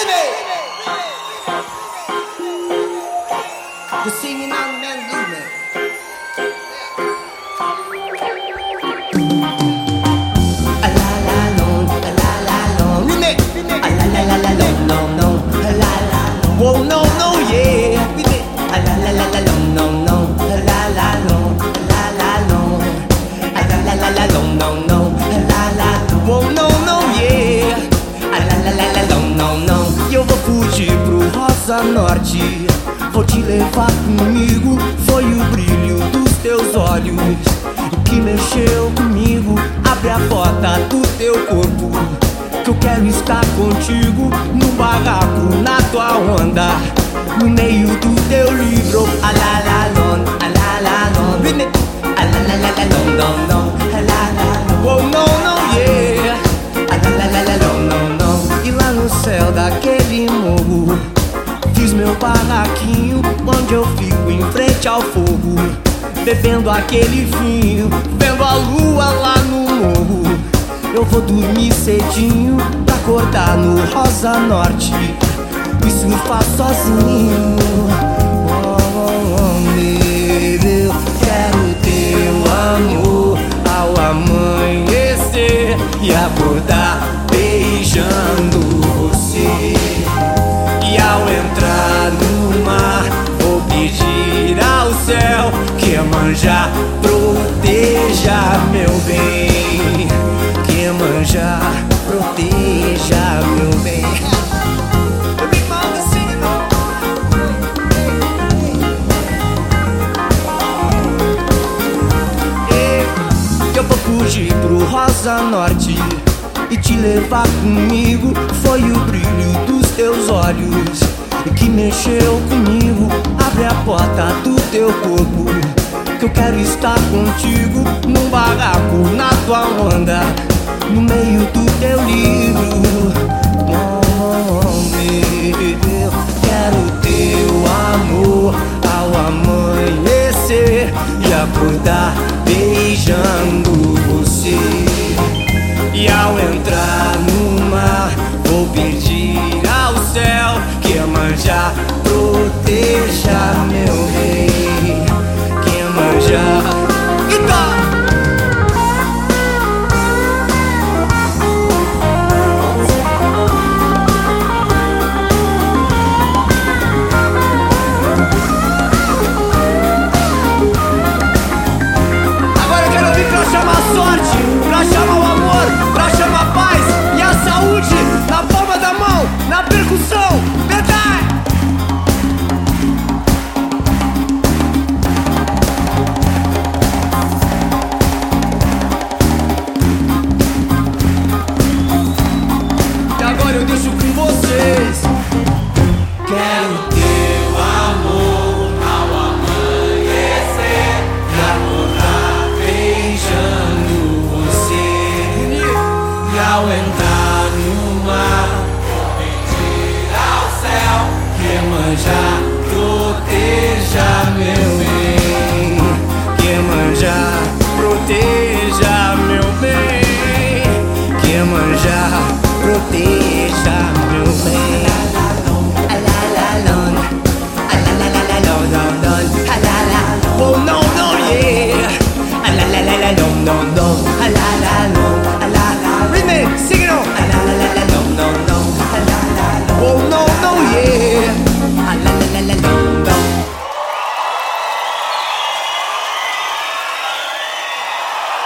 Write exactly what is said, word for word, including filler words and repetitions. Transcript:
The singing on man movement. A la la long, a la la long. Remix. A la la la la long, long, long. A la la long. Whoa, no, no, yeah. A la la la la long, long, long. A la la long, a la la long. A la la la la long, long, long. A la la long. Whoa, no, no, yeah. A la la la la long, long, long. E eu vou fugir pro Rosa Norte. Vou te levar comigo. Foi o brilho dos teus olhos o que mexeu comigo. Abre a porta do teu corpo, que eu quero estar contigo. No barraco, na tua onda, no meio do teu livro. A la la long, a la la long. A la la la la long, long, long. A la la long. Oh, no, no, yeah. A la la la la long, long, long. E lá no céu daquele morro fiz meu barraquinho, onde eu fico em frente ao fogo, bebendo aquele vinho, vendo a lua lá no morro. Eu vou dormir cedinho pra acordar no Rosa Norte e surfar sozinho. Oh, oh, oh, meu, eu quero teu amor ao amanhecer e acordar beijando você. E ao entrar no mar, vou pedir ao céu que Iemanjá proteja meu bem. Que Iemanjá proteja meu bem. Eu vou fugir pro Rosa Norte e te levar comigo. Foi o brilho dos teus olhos que mexeu comigo. Abre a porta do teu corpo, que eu quero estar contigo. Num barraco, na tua onda, no meio do teu livro. Oh, meu, quero teu amor ao amanhecer e acordar beijando você. E ao entrar no mar, vou pedir ao céu que Iemanjá proteja meu bem. Que Iemanjá. Agora eu quero ouvir pra chamar a sorte, pra chamar o amor, pra chamar a paz e a saúde na palma da mão, na percussão.